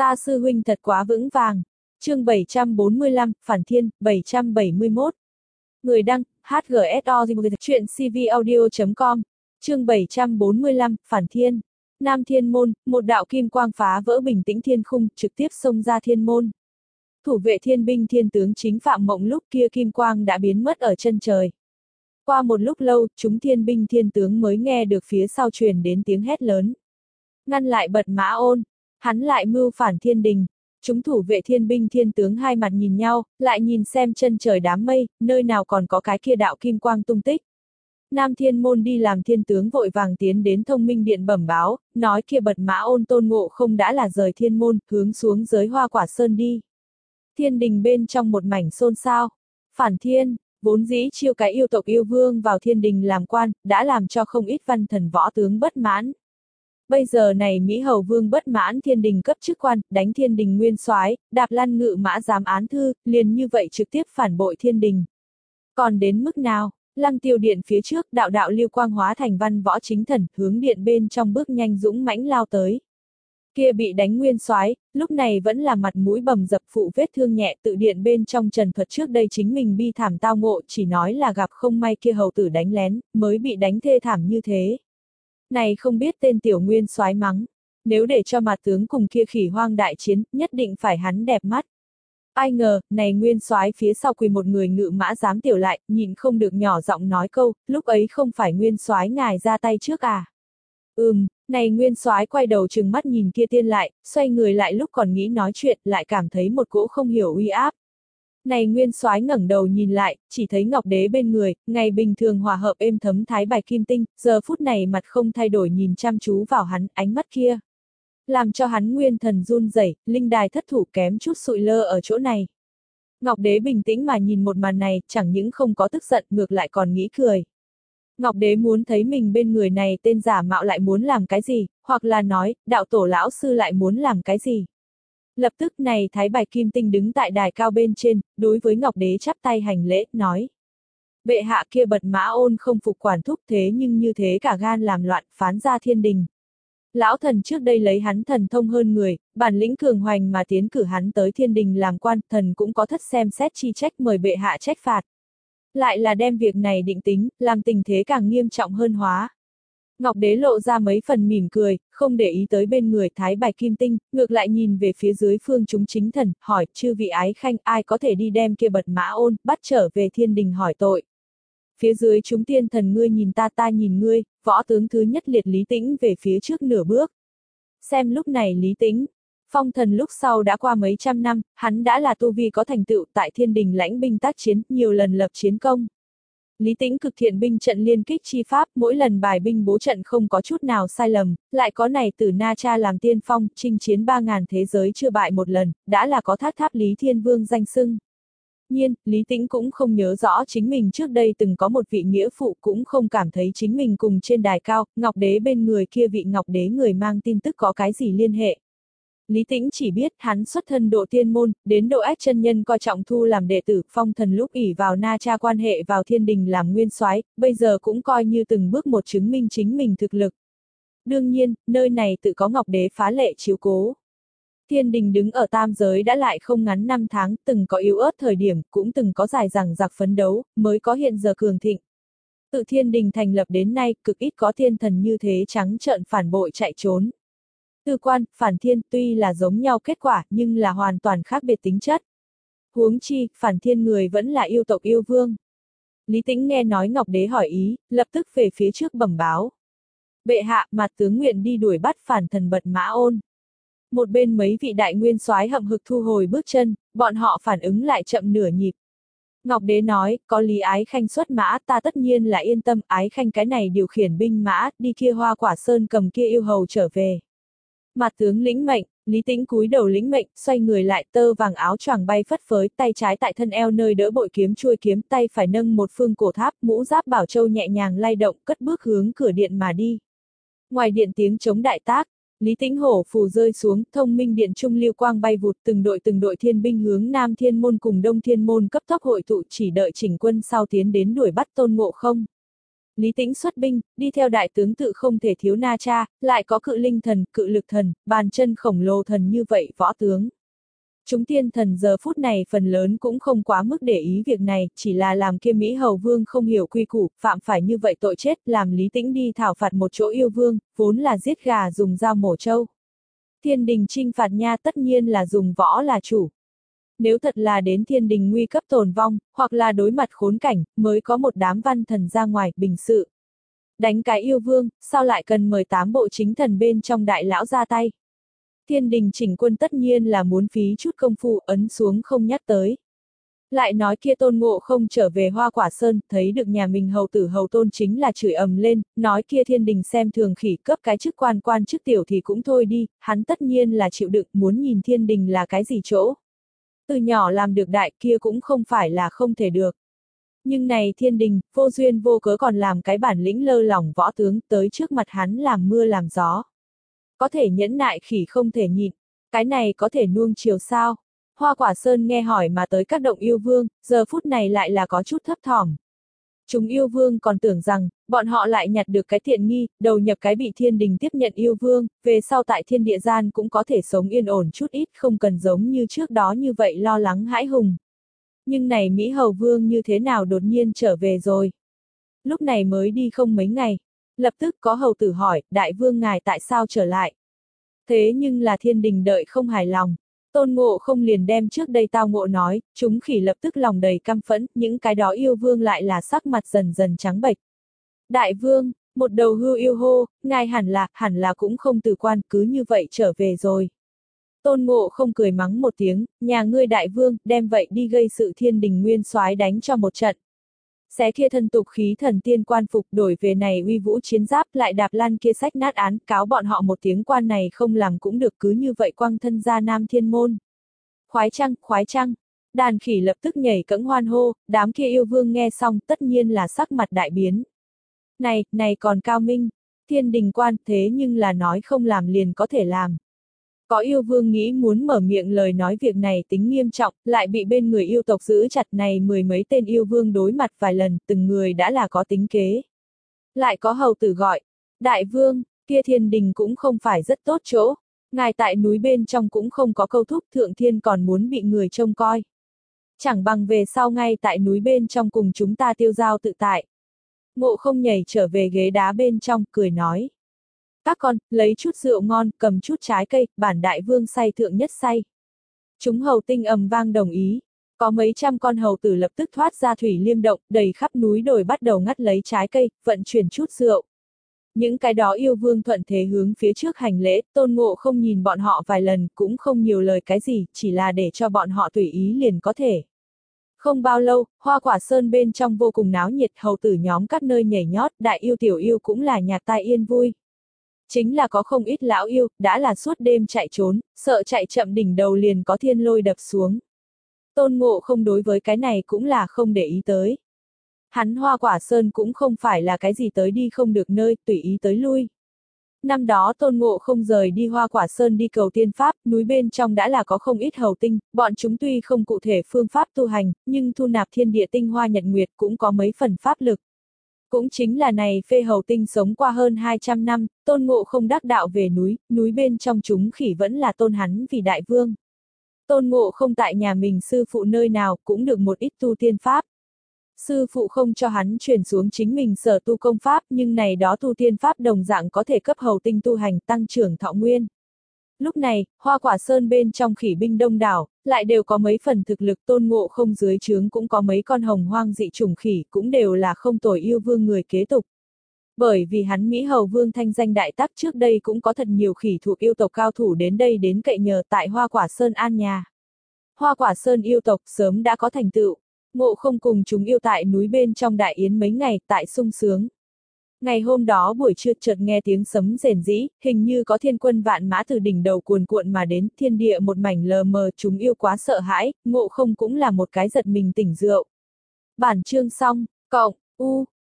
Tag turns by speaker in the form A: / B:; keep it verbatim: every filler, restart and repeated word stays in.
A: Ta sư huynh thật quá vững vàng. Chương bảy trăm bốn mươi lăm, Phản Thiên, bảy trăm bảy mươi mốt. Người đăng, hát giê ét o chuyện c v audio chấm com. Chương bảy trăm bốn mươi lăm, Phản Thiên. Nam Thiên Môn, một đạo kim quang phá vỡ bình tĩnh thiên khung, trực tiếp xông ra thiên môn. Thủ vệ thiên binh thiên tướng chính Phạm Mộng lúc kia kim quang đã biến mất ở chân trời. Qua một lúc lâu, chúng thiên binh thiên tướng mới nghe được phía sau truyền đến tiếng hét lớn. Ngăn lại Bật Mã Ôn, hắn lại mưu phản thiên đình. Chúng thủ vệ thiên binh thiên tướng hai mặt nhìn nhau, lại nhìn xem chân trời đám mây, nơi nào còn có cái kia đạo kim quang tung tích. Nam Thiên Môn đi làm thiên tướng vội vàng tiến đến Thông Minh Điện bẩm báo, nói kia Bật Mã Ôn Tôn Ngộ Không đã là rời thiên môn, hướng xuống giới Hoa Quả Sơn đi. Thiên đình bên trong một mảnh xôn xao. Phản thiên, vốn dĩ chiêu cái yêu tộc yêu vương vào thiên đình làm quan, đã làm cho không ít văn thần võ tướng bất mãn. Bây giờ này Mỹ Hầu Vương bất mãn thiên đình cấp chức quan, đánh thiên đình nguyên soái, đạp lăn ngự mã giám án thư, liền như vậy trực tiếp phản bội thiên đình. Còn đến mức nào, Lăng Tiêu Điện phía trước, đạo đạo lưu quang hóa thành văn võ chính thần, hướng điện bên trong bước nhanh dũng mãnh lao tới. Kia bị đánh nguyên soái, lúc này vẫn là mặt mũi bầm dập phụ vết thương nhẹ, tự điện bên trong trần thuật trước đây chính mình bi thảm tao ngộ, chỉ nói là gặp không may kia hầu tử đánh lén, mới bị đánh thê thảm như thế. Này không biết tên tiểu nguyên soái mắng, nếu để cho mặt tướng cùng kia khỉ hoang đại chiến, nhất định phải hắn đẹp mắt. Ai ngờ, này nguyên soái phía sau quỳ một người ngự mã giám tiểu lại, nhìn không được nhỏ giọng nói câu, lúc ấy không phải nguyên soái ngài ra tay trước à. Ừm, này nguyên soái quay đầu trừng mắt nhìn kia tiên lại, xoay người lại lúc còn nghĩ nói chuyện, lại cảm thấy một cỗ không hiểu uy áp. Này nguyên soái ngẩng đầu nhìn lại, chỉ thấy Ngọc Đế bên người, ngày bình thường hòa hợp êm thấm thái bạch kim tinh, giờ phút này mặt không thay đổi nhìn chăm chú vào hắn, ánh mắt kia. Làm cho hắn nguyên thần run rẩy, linh đài thất thủ kém chút sụi lơ ở chỗ này. Ngọc Đế bình tĩnh mà nhìn một màn này, chẳng những không có tức giận, ngược lại còn nghĩ cười. Ngọc Đế muốn thấy mình bên người này tên giả mạo lại muốn làm cái gì, hoặc là nói, đạo tổ lão sư lại muốn làm cái gì. Lập tức này Thái Bạch Kim Tinh đứng tại đài cao bên trên, đối với Ngọc Đế chắp tay hành lễ, nói. Bệ hạ kia Bật Mã Ôn không phục quản thúc thế nhưng như thế cả gan làm loạn, phán ra thiên đình. Lão thần trước đây lấy hắn thần thông hơn người, bản lĩnh cường hoành mà tiến cử hắn tới thiên đình làm quan, thần cũng có thất xem xét chi trách mời bệ hạ trách phạt. Lại là đem việc này định tính, làm tình thế càng nghiêm trọng hơn hóa. Ngọc Đế lộ ra mấy phần mỉm cười, không để ý tới bên người Thái Bạch Kim Tinh, ngược lại nhìn về phía dưới phương chúng chính thần, hỏi, chư vị ái khanh, ai có thể đi đem kia Bật Mã Ôn, bắt trở về thiên đình hỏi tội. Phía dưới chúng tiên thần ngươi nhìn ta ta nhìn ngươi, võ tướng thứ nhất liệt Lý Tĩnh về phía trước nửa bước. Xem lúc này Lý Tĩnh, phong thần lúc sau đã qua mấy trăm năm, hắn đã là tu vi có thành tựu tại thiên đình lãnh binh tác chiến, nhiều lần lập chiến công. Lý Tĩnh cực thiện binh trận liên kích chi pháp, mỗi lần bài binh bố trận không có chút nào sai lầm, lại có này Tử Na Cha làm tiên phong, chinh chiến ba ngàn thế giới chưa bại một lần, đã là có thác tháp Lý Thiên Vương danh xưng. Nhiên, Lý Tĩnh cũng không nhớ rõ chính mình trước đây từng có một vị nghĩa phụ, cũng không cảm thấy chính mình cùng trên đài cao, Ngọc Đế bên người kia vị Ngọc Đế người mang tin tức có cái gì liên hệ. Lý Tĩnh chỉ biết hắn xuất thân độ tiên môn, đến độ ách chân nhân coi trọng thu làm đệ tử, phong thần lúc ỷ vào Na Cha quan hệ vào thiên đình làm nguyên soái, bây giờ cũng coi như từng bước một chứng minh chính mình thực lực. Đương nhiên, nơi này tự có Ngọc Đế phá lệ chiếu cố. Thiên đình đứng ở tam giới đã lại không ngắn năm tháng, từng có yếu ớt thời điểm, cũng từng có dài dằng dặc phấn đấu, mới có hiện giờ cường thịnh. Tự thiên đình thành lập đến nay, cực ít có thiên thần như thế trắng trợn phản bội chạy trốn. Tư quan, phản thiên tuy là giống nhau kết quả, nhưng là hoàn toàn khác biệt tính chất. Huống chi, phản thiên người vẫn là yêu tộc yêu vương. Lý Tĩnh nghe nói Ngọc Đế hỏi ý, lập tức về phía trước bẩm báo. Bệ hạ, mặt tướng nguyện đi đuổi bắt phản thần Bật Mã Ôn. Một bên mấy vị đại nguyên soái hậm hực thu hồi bước chân, bọn họ phản ứng lại chậm nửa nhịp. Ngọc Đế nói, có Lý Ái Khanh xuất mã, ta tất nhiên là yên tâm, Ái Khanh cái này điều khiển binh mã, đi kia Hoa Quả Sơn cầm kia yêu hầu trở về. Mặt tướng lĩnh mệnh, Lý Tĩnh cúi đầu lĩnh mệnh, xoay người lại, tơ vàng áo choàng bay phất phới, tay trái tại thân eo nơi đỡ bội kiếm chuôi kiếm, tay phải nâng một phương cổ tháp, mũ giáp bảo châu nhẹ nhàng lay động, cất bước hướng cửa điện mà đi. Ngoài điện tiếng chống đại tác, Lý Tĩnh hổ phù rơi xuống, Thông Minh Điện trung lưu quang bay vụt, từng đội từng đội thiên binh hướng Nam Thiên Môn cùng Đông Thiên Môn cấp tốc hội tụ, chỉ đợi chỉnh quân sau tiến đến đuổi bắt Tôn Ngộ Không. Lý Tĩnh xuất binh, đi theo đại tướng tự không thể thiếu Na Cha, lại có cự linh thần, cự lực thần, bàn chân khổng lồ thần như vậy võ tướng. Chúng tiên thần giờ phút này phần lớn cũng không quá mức để ý việc này, chỉ là làm kia Mỹ Hầu Vương không hiểu quy củ, phạm phải như vậy tội chết, làm Lý Tĩnh đi thảo phạt một chỗ yêu vương, vốn là giết gà dùng dao mổ trâu. Thiên đình trinh phạt nha tất nhiên là dùng võ là chủ. Nếu thật là đến thiên đình nguy cấp tồn vong, hoặc là đối mặt khốn cảnh, mới có một đám văn thần ra ngoài, bình sự. Đánh cái yêu vương, sao lại cần mời tám bộ chính thần bên trong đại lão ra tay? Thiên đình chỉnh quân tất nhiên là muốn phí chút công phu, ấn xuống không nhắc tới. Lại nói kia Tôn Ngộ Không trở về Hoa Quả Sơn, thấy được nhà mình hầu tử hầu tôn chính là chửi ầm lên, nói kia thiên đình xem thường khỉ, cấp cái chức quan quan chức tiểu thì cũng thôi đi, hắn tất nhiên là chịu đựng, muốn nhìn thiên đình là cái gì chỗ. Từ nhỏ làm được đại kia cũng không phải là không thể được. Nhưng này thiên đình, vô duyên vô cớ còn làm cái bản lĩnh lơ lỏng võ tướng tới trước mặt hắn làm mưa làm gió. Có thể nhẫn nại khỉ không thể nhịn, cái này có thể nuông chiều sao? Hoa Quả Sơn nghe hỏi mà tới các động yêu vương, giờ phút này lại là có chút thấp thỏm. Chúng yêu vương còn tưởng rằng, bọn họ lại nhặt được cái tiện nghi, đầu nhập cái bị thiên đình tiếp nhận yêu vương, về sau tại thiên địa gian cũng có thể sống yên ổn chút ít, không cần giống như trước đó như vậy lo lắng hãi hùng. Nhưng này Mỹ Hầu Vương như thế nào đột nhiên trở về rồi? Lúc này mới đi không mấy ngày, lập tức có hầu tử hỏi, đại vương ngài tại sao trở lại? Thế nhưng là thiên đình đợi không hài lòng. Tôn Ngộ Không liền đem trước đây tao ngộ nói, chúng khỉ lập tức lòng đầy căm phẫn, những cái đó yêu vương lại là sắc mặt dần dần trắng bệch. Đại vương, một đầu hưu yêu hô, ngài hẳn là, hẳn là cũng không từ quan, cứ như vậy trở về rồi. Tôn Ngộ Không cười mắng một tiếng, nhà ngươi đại vương, đem vậy đi gây sự thiên đình nguyên soái đánh cho một trận. Xé kia thân tục khí thần tiên quan phục đổi về này uy vũ chiến giáp lại đạp lan kia sách nát án cáo bọn họ một tiếng quan này không làm cũng được cứ như vậy quăng thân ra nam thiên môn. Khoái trăng, khoái trăng. Đàn khỉ lập tức nhảy cẫng hoan hô, đám kia yêu vương nghe xong tất nhiên là sắc mặt đại biến. Này, này còn cao minh, thiên đình quan thế nhưng là nói không làm liền có thể làm. Có yêu vương nghĩ muốn mở miệng lời nói việc này tính nghiêm trọng, lại bị bên người yêu tộc giữ chặt này mười mấy tên yêu vương đối mặt vài lần, từng người đã là có tính kế. Lại có hầu tử gọi, đại vương, kia thiên đình cũng không phải rất tốt chỗ, ngài tại núi bên trong cũng không có câu thúc thượng thiên còn muốn bị người trông coi. Chẳng bằng về sau ngay tại núi bên trong cùng chúng ta tiêu giao tự tại. Ngộ Không nhảy trở về ghế đá bên trong, cười nói. Các con, lấy chút rượu ngon, cầm chút trái cây, bản đại vương say thượng nhất say. Chúng hầu tinh ầm vang đồng ý. Có mấy trăm con hầu tử lập tức thoát ra thủy liêm động, đầy khắp núi đồi bắt đầu ngắt lấy trái cây, vận chuyển chút rượu. Những cái đó yêu vương thuận thế hướng phía trước hành lễ, Tôn Ngộ Không nhìn bọn họ vài lần, cũng không nhiều lời cái gì, chỉ là để cho bọn họ tùy ý liền có thể. Không bao lâu, Hoa Quả Sơn bên trong vô cùng náo nhiệt, hầu tử nhóm các nơi nhảy nhót, đại yêu tiểu yêu cũng là nhạc tai yên vui. Chính là có không ít lão yêu, đã là suốt đêm chạy trốn, sợ chạy chậm đỉnh đầu liền có thiên lôi đập xuống. Tôn Ngộ Không đối với cái này cũng là không để ý tới. Hắn Hoa Quả Sơn cũng không phải là cái gì tới đi không được nơi, tùy ý tới lui. Năm đó Tôn Ngộ Không rời đi Hoa Quả Sơn đi cầu tiên pháp, núi bên trong đã là có không ít hầu tinh, bọn chúng tuy không cụ thể phương pháp tu hành, nhưng thu nạp thiên địa tinh hoa nhật nguyệt cũng có mấy phần pháp lực. Cũng chính là này phê hầu tinh sống qua hơn hai trăm năm, Tôn Ngộ Không đắc đạo về núi, núi bên trong chúng khỉ vẫn là tôn hắn vì đại vương. Tôn Ngộ Không tại nhà mình sư phụ nơi nào cũng được một ít tu tiên pháp. Sư phụ không cho hắn truyền xuống chính mình sở tu công pháp nhưng này đó tu tiên pháp đồng dạng có thể cấp hầu tinh tu hành tăng trưởng thọ nguyên. Lúc này, Hoa Quả Sơn bên trong khỉ binh đông đảo, lại đều có mấy phần thực lực Tôn Ngộ Không dưới trướng cũng có mấy con hồng hoang dị chủng khỉ cũng đều là không tồi yêu vương người kế tục. Bởi vì hắn Mỹ Hầu Vương thanh danh đại tắc trước đây cũng có thật nhiều khỉ thuộc yêu tộc cao thủ đến đây đến cậy nhờ tại Hoa Quả Sơn an nhà. Hoa Quả Sơn yêu tộc sớm đã có thành tựu, Ngộ Không cùng chúng yêu tại núi bên trong đại yến mấy ngày tại sung sướng. Ngày hôm đó buổi trưa chợt nghe tiếng sấm rền rĩ, hình như có thiên quân vạn mã từ đỉnh đầu cuồn cuộn mà đến, thiên địa một mảnh lờ mờ, chúng yêu quá sợ hãi, Ngộ Không cũng là một cái giật mình tỉnh rượu. Bản chương xong, cộng, u,